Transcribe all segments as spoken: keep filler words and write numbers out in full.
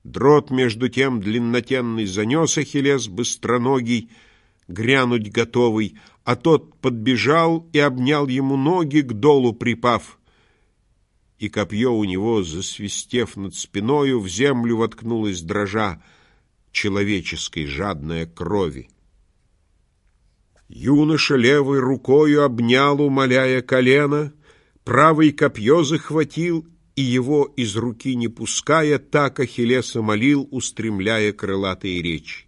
Дрот, между тем, длиннотенный занес Ахиллес быстроногий, грянуть готовый, а тот подбежал и обнял ему ноги, к долу припав. И копье у него, засвистев над спиною, в землю воткнулось дрожа человеческой жадная крови. Юноша левой рукою обнял, умоляя колено, правой копье захватил, и его из руки не пуская, так Ахиллеса молил, устремляя крылатые речи.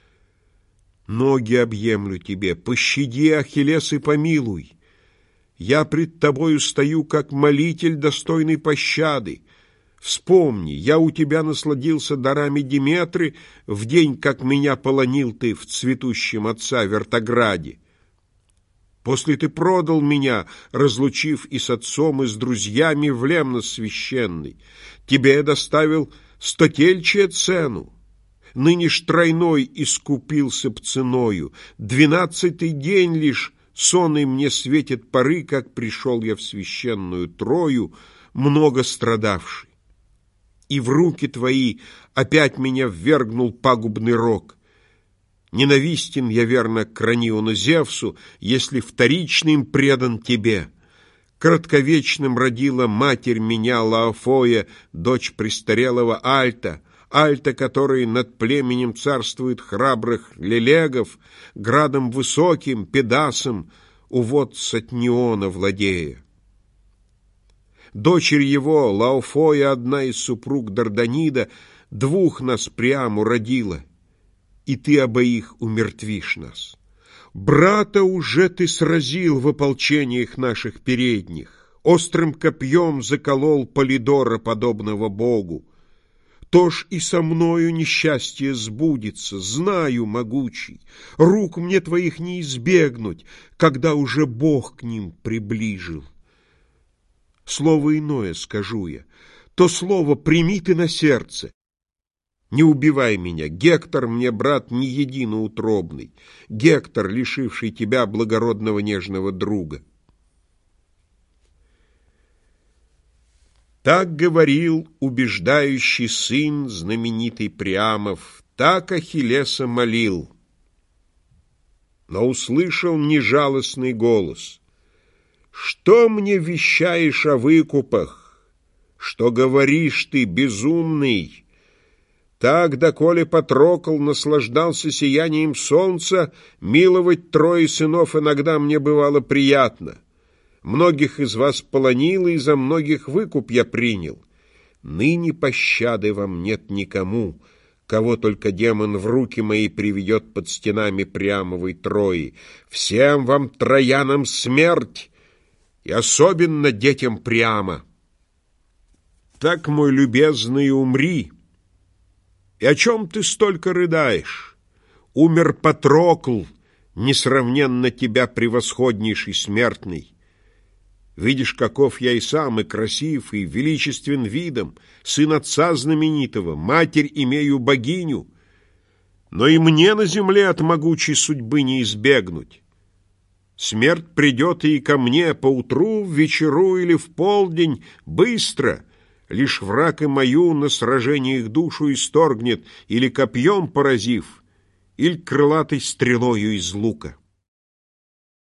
«Ноги объемлю тебе, пощади, Ахиллес, и помилуй. Я пред тобою стою, как молитель, достойный пощады. Вспомни, я у тебя насладился дарами Диметры в день, как меня полонил ты в цветущем отца Вертограде. После ты продал меня, разлучив и с отцом, и с друзьями в Лемнос священный. Тебе я доставил стотельчая цену. Ныне ж тройной искупился б ценою. Двенадцатый день лишь сонный мне светит поры, как пришел я в священную Трою, много страдавший. И в руки твои опять меня ввергнул пагубный рок. Ненавистен я, верно, к Крониону Зевсу, если вторичным предан тебе. Кратковечным родила матерь меня, Лаофоя, дочь престарелого Альта, Альта, который над племенем царствует храбрых лелегов, градом высоким, Педасом, увод Сатниона владея. Дочерь его, Лаофоя, одна из супруг Дарданида, двух нас прямо родила, и ты обоих умертвишь нас. Брата уже ты сразил в ополчениях наших передних, острым копьем заколол Полидора, подобного богу. То ж и со мною несчастье сбудется, знаю, могучий, рук мне твоих не избегнуть, когда уже Бог к ним приближил. Слово иное скажу я, то слово прими ты на сердце. Не убивай меня, Гектор мне, брат, не единоутробный, Гектор, лишивший тебя благородного нежного друга. Так говорил убеждающий сын знаменитый Приамов, так Ахиллеса молил. Но услышал нежалостный голос: «Что мне вещаешь о выкупах? Что говоришь ты, безумный? Так, доколе Патрокл наслаждался сиянием солнца, миловать трое сынов иногда мне бывало приятно. Многих из вас полонил, и за многих выкуп я принял. Ныне пощады вам нет никому, кого только демон в руки мои приведет под стенами Приамовой Трои. Всем вам, троянам, смерть, и особенно детям Приама. Так, мой любезный, умри. И о чем ты столько рыдаешь? Умер Патрокл, несравненно тебя превосходнейший смертный. Видишь, каков я и сам, и красив, и величествен видом, сын отца знаменитого, матерь имею богиню. Но и мне на земле от могучей судьбы не избегнуть. Смерть придет и ко мне поутру, в вечеру или в полдень, быстро. Лишь враг и мою на сражениях душу исторгнет, или копьем поразив, или крылатой стрелою из лука.